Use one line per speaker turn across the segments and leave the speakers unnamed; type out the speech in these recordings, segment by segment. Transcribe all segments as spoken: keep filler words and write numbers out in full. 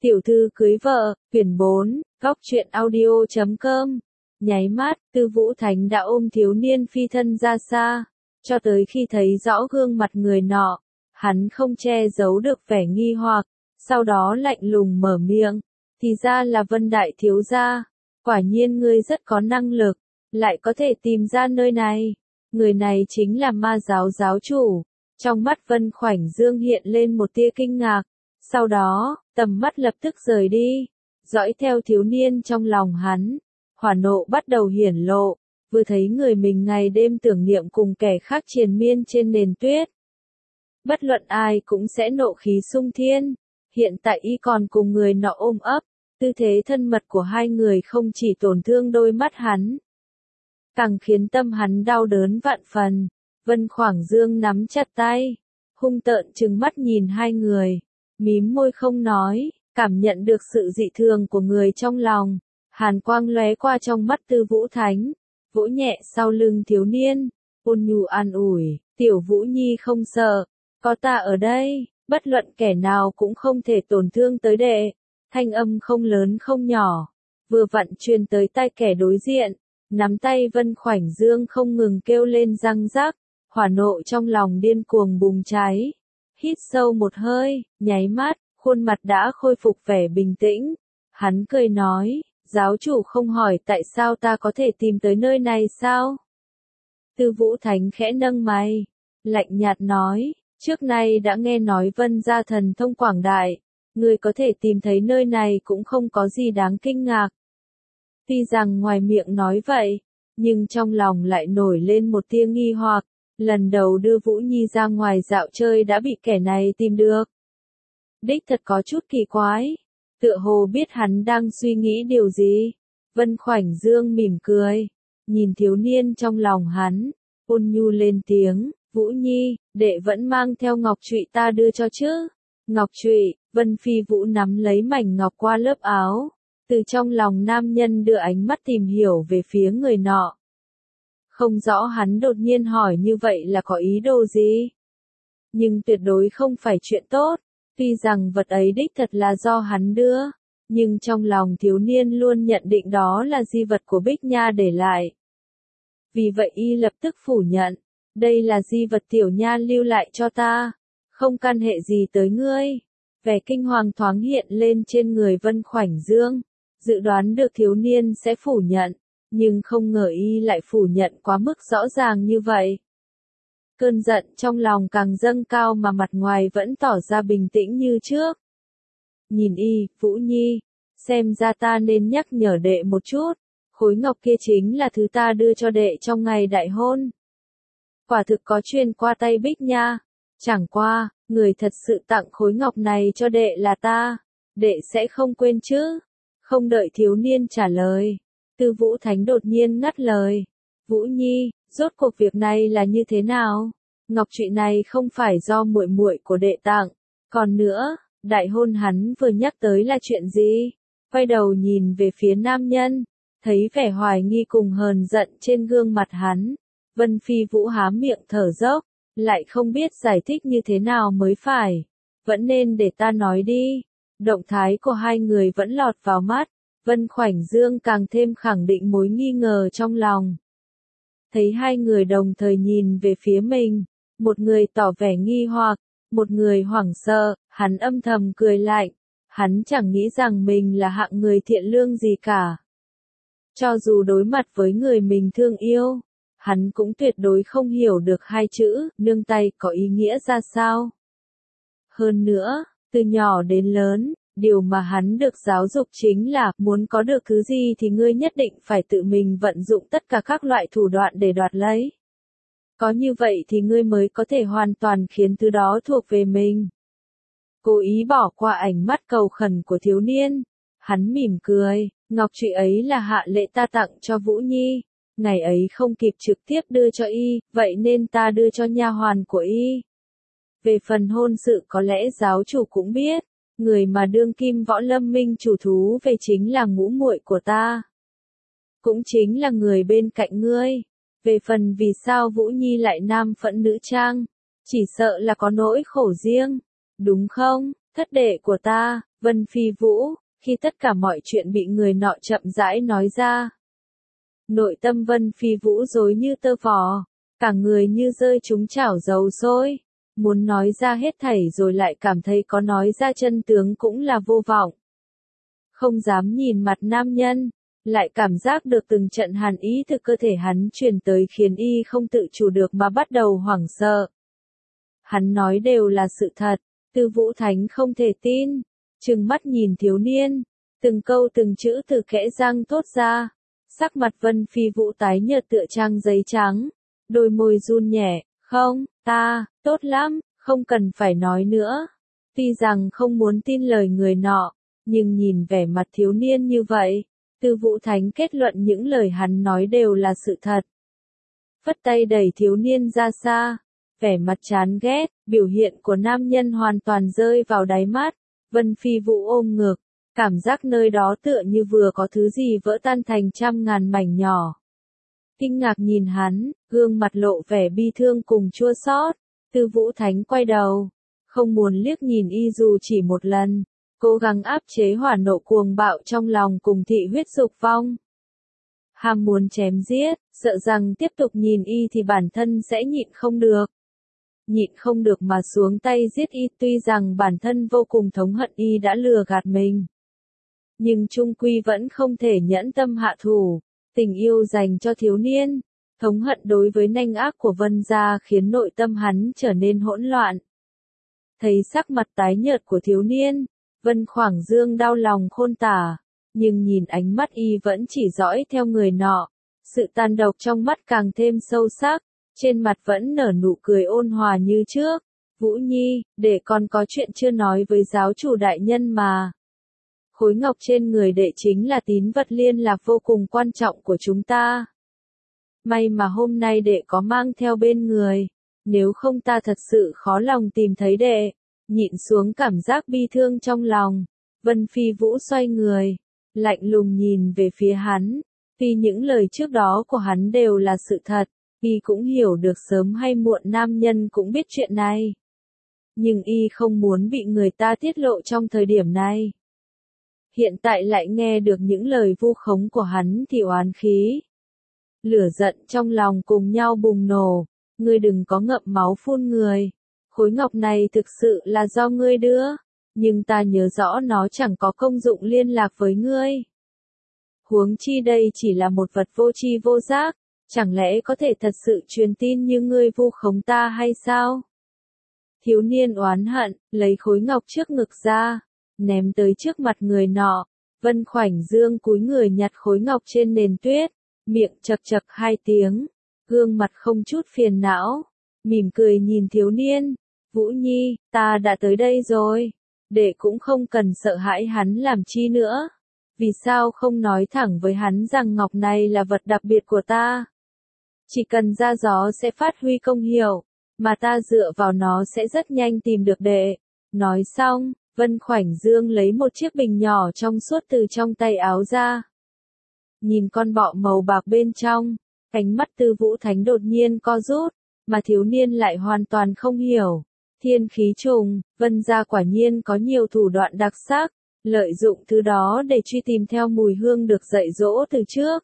Tiểu thư cưới vợ, quyển bốn, góc truyện audio chấm com. Nháy mắt, Tư Vũ Thánh đã ôm thiếu niên phi thân ra xa, cho tới khi thấy rõ gương mặt người nọ, hắn không che giấu được vẻ nghi hoặc, sau đó lạnh lùng mở miệng, thì ra là Vân đại thiếu gia, quả nhiên ngươi rất có năng lực, lại có thể tìm ra nơi này. Người này chính là Ma giáo giáo chủ. Trong mắt Vân Khoảnh Dương hiện lên một tia kinh ngạc, sau đó, tầm mắt lập tức rời đi, dõi theo thiếu niên trong lòng hắn. Hỏa nộ bắt đầu hiển lộ, vừa thấy người mình ngày đêm tưởng niệm cùng kẻ khác triền miên trên nền tuyết. Bất luận ai cũng sẽ nộ khí sung thiên, hiện tại y còn cùng người nọ ôm ấp, tư thế thân mật của hai người không chỉ tổn thương đôi mắt hắn, càng khiến tâm hắn đau đớn vạn phần. Vân Khoảnh Dương nắm chặt tay, hung tợn trừng mắt nhìn hai người, mím môi không nói, cảm nhận được sự dị thường của người trong lòng. Hàn quang lóe qua trong mắt Tư Vũ Thánh, vỗ nhẹ sau lưng thiếu niên, ôn nhu an ủi, tiểu Vũ Nhi không sợ, có ta ở đây, bất luận kẻ nào cũng không thể tổn thương tới đệ. Thanh âm không lớn không nhỏ, vừa vặn truyền tới tai kẻ đối diện, nắm tay Vân Khoảnh Dương không ngừng kêu lên răng rắc, hỏa nộ trong lòng điên cuồng bùng cháy. Hít sâu một hơi, nháy mắt, khuôn mặt đã khôi phục vẻ bình tĩnh, hắn cười nói, giáo chủ không hỏi tại sao ta có thể tìm tới nơi này sao? Tư Vũ Thánh khẽ nâng mày, lạnh nhạt nói, trước nay đã nghe nói Vân gia thần thông quảng đại, người có thể tìm thấy nơi này cũng không có gì đáng kinh ngạc. Tuy rằng ngoài miệng nói vậy, nhưng trong lòng lại nổi lên một tia nghi hoặc, lần đầu đưa Vũ Nhi ra ngoài dạo chơi đã bị kẻ này tìm được. Đích thật có chút kỳ quái. Tựa hồ biết hắn đang suy nghĩ điều gì. Vân Khoảnh Dương mỉm cười, nhìn thiếu niên trong lòng hắn, ôn nhu lên tiếng, Vũ Nhi, đệ vẫn mang theo ngọc trụy ta đưa cho chứ. Ngọc trụy, Vân Phi Vũ nắm lấy mảnh ngọc qua lớp áo, từ trong lòng nam nhân đưa ánh mắt tìm hiểu về phía người nọ. Không rõ hắn đột nhiên hỏi như vậy là có ý đồ gì. Nhưng tuyệt đối không phải chuyện tốt. Tuy rằng vật ấy đích thật là do hắn đưa, nhưng trong lòng thiếu niên luôn nhận định đó là di vật của Bích Nha để lại. Vì vậy y lập tức phủ nhận, đây là di vật tiểu nha lưu lại cho ta, không can hệ gì tới ngươi. Vẻ kinh hoàng thoáng hiện lên trên người Vân Khoảnh Dương, dự đoán được thiếu niên sẽ phủ nhận, nhưng không ngờ y lại phủ nhận quá mức rõ ràng như vậy. Cơn giận trong lòng càng dâng cao mà mặt ngoài vẫn tỏ ra bình tĩnh như trước. Nhìn y, Vũ Nhi, xem ra ta nên nhắc nhở đệ một chút, khối ngọc kia chính là thứ ta đưa cho đệ trong ngày đại hôn. Quả thực có truyền qua tay Bích Nha, chẳng qua, người thật sự tặng khối ngọc này cho đệ là ta, đệ sẽ không quên chứ. Không đợi thiếu niên trả lời, Tư Vũ Thánh đột nhiên ngắt lời, Vũ Nhi, rốt cuộc việc này là như thế nào? Ngọc trụy này không phải do muội muội của đệ tặng, còn nữa, đại hôn hắn vừa nhắc tới là chuyện gì? Quay đầu nhìn về phía nam nhân, thấy vẻ hoài nghi cùng hờn giận trên gương mặt hắn, Vân Phi Vũ há miệng thở dốc, lại không biết giải thích như thế nào mới phải. Vẫn nên để ta nói đi. Động thái của hai người vẫn lọt vào mắt, Vân Khoảnh Dương càng thêm khẳng định mối nghi ngờ trong lòng. Thấy hai người đồng thời nhìn về phía mình, một người tỏ vẻ nghi hoặc, một người hoảng sợ, hắn âm thầm cười lạnh, hắn chẳng nghĩ rằng mình là hạng người thiện lương gì cả. Cho dù đối mặt với người mình thương yêu, hắn cũng tuyệt đối không hiểu được hai chữ, nương tay có ý nghĩa ra sao. Hơn nữa, từ nhỏ đến lớn, điều mà hắn được giáo dục chính là, muốn có được thứ gì thì ngươi nhất định phải tự mình vận dụng tất cả các loại thủ đoạn để đoạt lấy. Có như vậy thì ngươi mới có thể hoàn toàn khiến thứ đó thuộc về mình. Cố ý bỏ qua ánh mắt cầu khẩn của thiếu niên, hắn mỉm cười, ngọc trụy ấy là hạ lễ ta tặng cho Vũ Nhi, ngày ấy không kịp trực tiếp đưa cho y, vậy nên ta đưa cho nha hoàn của y. Về phần hôn sự có lẽ giáo chủ cũng biết, người mà đương kim võ lâm minh chủ thú về chính là ngũ muội của ta. Cũng chính là người bên cạnh ngươi. Về phần vì sao Vũ Nhi lại nam phẫn nữ trang, chỉ sợ là có nỗi khổ riêng, đúng không, thất đệ của ta? Vân Phi Vũ, khi tất cả mọi chuyện bị người nọ chậm rãi nói ra. Nội tâm Vân Phi Vũ rối như tơ vò, cả người như rơi trúng chảo dầu sôi, muốn nói ra hết thảy rồi lại cảm thấy có nói ra chân tướng cũng là vô vọng. Không dám nhìn mặt nam nhân, lại cảm giác được từng trận hàn ý từ cơ thể hắn truyền tới khiến y không tự chủ được mà bắt đầu hoảng sợ. Hắn nói đều là sự thật, Tư Vũ Thánh không thể tin, trừng mắt nhìn thiếu niên, từng câu từng chữ từ kẽ răng thốt ra, sắc mặt Vân Phi Vũ tái nhợt tựa trang giấy trắng, đôi môi run nhẹ, không, ta, tốt lắm, không cần phải nói nữa. Tuy rằng không muốn tin lời người nọ, nhưng nhìn vẻ mặt thiếu niên như vậy, Tư Vũ Thánh kết luận những lời hắn nói đều là sự thật. Phất tay đẩy thiếu niên ra xa, vẻ mặt chán ghét, biểu hiện của nam nhân hoàn toàn rơi vào đáy mắt, Vân Phi Vũ ôm ngực, cảm giác nơi đó tựa như vừa có thứ gì vỡ tan thành trăm ngàn mảnh nhỏ. Kinh ngạc nhìn hắn, gương mặt lộ vẻ bi thương cùng chua xót, Tư Vũ Thánh quay đầu, không muốn liếc nhìn y dù chỉ một lần, cố gắng áp chế hỏa nộ cuồng bạo trong lòng cùng thị huyết dục vong. Ham muốn chém giết, sợ rằng tiếp tục nhìn y thì bản thân sẽ nhịn không được. Nhịn không được mà xuống tay giết y, tuy rằng bản thân vô cùng thống hận y đã lừa gạt mình. Nhưng chung quy vẫn không thể nhẫn tâm hạ thủ, tình yêu dành cho thiếu niên, thống hận đối với nanh ác của Vân gia khiến nội tâm hắn trở nên hỗn loạn. Thấy sắc mặt tái nhợt của thiếu niên, Vân Khoảng Dương đau lòng khôn tả, nhưng nhìn ánh mắt y vẫn chỉ dõi theo người nọ, sự tàn độc trong mắt càng thêm sâu sắc, trên mặt vẫn nở nụ cười ôn hòa như trước. Vũ Nhi, để con có chuyện chưa nói với giáo chủ đại nhân mà. Khối ngọc trên người đệ chính là tín vật liên lạc vô cùng quan trọng của chúng ta. May mà hôm nay đệ có mang theo bên người, nếu không ta thật sự khó lòng tìm thấy đệ. Nhịn xuống cảm giác bi thương trong lòng, Vân Phi Vũ xoay người, lạnh lùng nhìn về phía hắn, tuy những lời trước đó của hắn đều là sự thật, y cũng hiểu được sớm hay muộn nam nhân cũng biết chuyện này. Nhưng y không muốn bị người ta tiết lộ trong thời điểm này. Hiện tại lại nghe được những lời vu khống của hắn thì oán khí. Lửa giận trong lòng cùng nhau bùng nổ, ngươi đừng có ngậm máu phun người. Khối ngọc này thực sự là do ngươi đưa, nhưng ta nhớ rõ nó chẳng có công dụng liên lạc với ngươi. Huống chi đây chỉ là một vật vô tri vô giác, chẳng lẽ có thể thật sự truyền tin như ngươi vu khống ta hay sao? Thiếu niên oán hận, lấy khối ngọc trước ngực ra, ném tới trước mặt người nọ, Vân Khoảnh Dương cúi người nhặt khối ngọc trên nền tuyết, miệng chậc chậc hai tiếng, gương mặt không chút phiền não, mỉm cười nhìn thiếu niên. Vũ Nhi, ta đã tới đây rồi, đệ cũng không cần sợ hãi hắn làm chi nữa. Vì sao không nói thẳng với hắn rằng ngọc này là vật đặc biệt của ta? Chỉ cần ra gió sẽ phát huy công hiệu, mà ta dựa vào nó sẽ rất nhanh tìm được đệ. Nói xong, Vân Khoảnh Dương lấy một chiếc bình nhỏ trong suốt từ trong tay áo ra. Nhìn con bọ màu bạc bên trong, ánh mắt Tư Vũ Thánh đột nhiên co rút, mà thiếu niên lại hoàn toàn không hiểu. Thiên khí trùng, Vân gia quả nhiên có nhiều thủ đoạn đặc sắc, lợi dụng thứ đó để truy tìm theo mùi hương được dạy dỗ từ trước.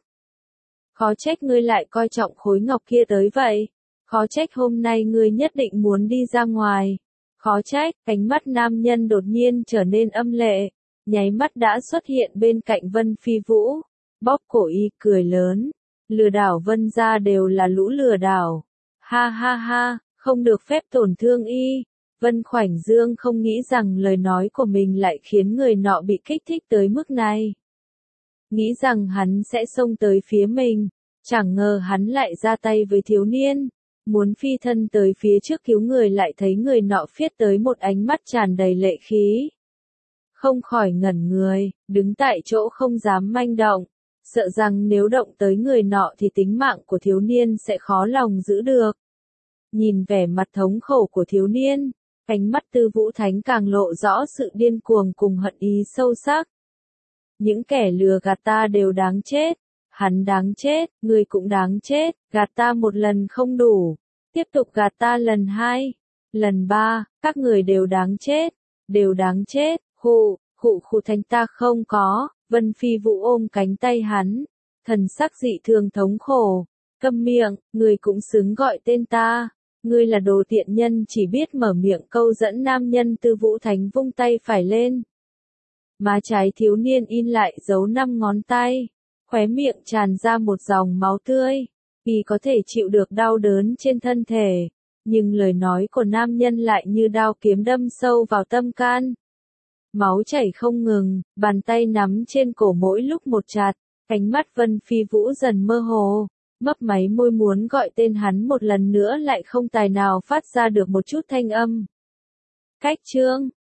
Khó trách ngươi lại coi trọng khối ngọc kia tới vậy, khó trách hôm nay ngươi nhất định muốn đi ra ngoài. Khó trách, ánh mắt nam nhân đột nhiên trở nên âm lệ, nháy mắt đã xuất hiện bên cạnh Vân Phi Vũ, bóp cổ y cười lớn, lừa đảo Vân gia đều là lũ lừa đảo. Ha ha ha, không được phép tổn thương y. Vân Khoảnh Dương không nghĩ rằng lời nói của mình lại khiến người nọ bị kích thích tới mức này. Nghĩ rằng hắn sẽ xông tới phía mình, chẳng ngờ hắn lại ra tay với thiếu niên, muốn phi thân tới phía trước cứu người lại thấy người nọ phiết tới một ánh mắt tràn đầy lệ khí. Không khỏi ngẩn người, đứng tại chỗ không dám manh động, sợ rằng nếu động tới người nọ thì tính mạng của thiếu niên sẽ khó lòng giữ được. Nhìn vẻ mặt thống khổ của thiếu niên, ánh mắt Tư Vũ Thánh càng lộ rõ sự điên cuồng cùng hận ý sâu sắc. Những kẻ lừa gạt ta đều đáng chết, hắn đáng chết, ngươi cũng đáng chết, gạt ta một lần không đủ, tiếp tục gạt ta lần hai, lần ba, các người đều đáng chết, đều đáng chết, hù, Khụ khụ thanh ta không có, Vân Phi Vũ ôm cánh tay hắn, thần sắc dị thường thống khổ, câm miệng, ngươi cũng xứng gọi tên ta, ngươi là đồ tiện nhân chỉ biết mở miệng câu dẫn nam nhân. Tư Vũ Thánh vung tay phải lên. Má trái thiếu niên in lại dấu năm ngón tay, khóe miệng tràn ra một dòng máu tươi, y có thể chịu được đau đớn trên thân thể, nhưng lời nói của nam nhân lại như đao kiếm đâm sâu vào tâm can. Máu chảy không ngừng, bàn tay nắm trên cổ mỗi lúc một chặt, ánh mắt Vân Phi Vũ dần mơ hồ, mấp máy môi muốn gọi tên hắn một lần nữa lại không tài nào phát ra được một chút thanh âm. Cách chương